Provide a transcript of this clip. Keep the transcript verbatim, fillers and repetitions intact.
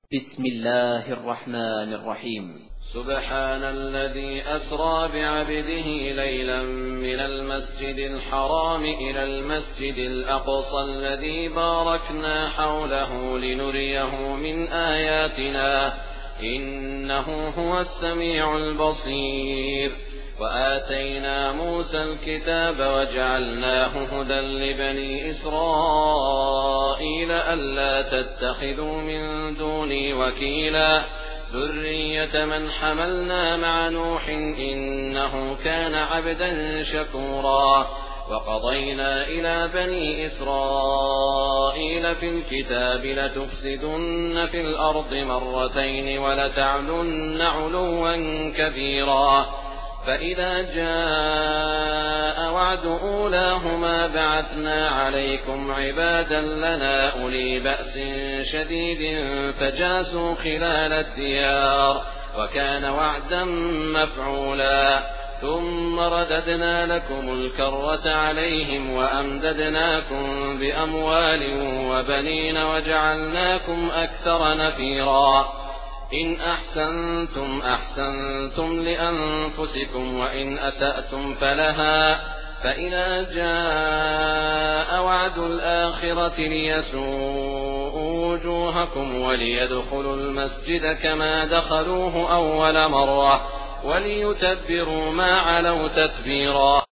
بسم الله الرحمن الرحيم. سبحان الذي أسرى بعبده ليلا من المسجد الحرام إلى المسجد الأقصى الذي باركنا حوله لنريه من آياتنا إنه هو السميع البصير. وآتينا موسى الكتاب وجعلناه هدى لبني إسرائيل ألا تتخذوا من دوني وكيلا ذرية من حملنا مع نوح إنه كان عبدا شكورا. وقضينا إلى بني إسرائيل في الكتاب لتفسدن في الأرض مرتين ولتعلن علوا كبيرا. فإذا جاء وعد أولاهما بعثنا عليكم عبادا لنا أولي بأس شديد فجاسوا خلال الديار وكان وعدا مفعولا. ثم رددنا لكم الكرة عليهم وأمددناكم بأموال وبنين وجعلناكم أكثر نفيرا. إن أحسنتم أحسنتم لأنفسكم وإن أسأتم فلها. فإذا جاء وعد الآخرة ليسوءوا وجوهكم وليدخلوا المسجد كما دخلوه أول مرة وليتبروا ما علوا تتبيرا.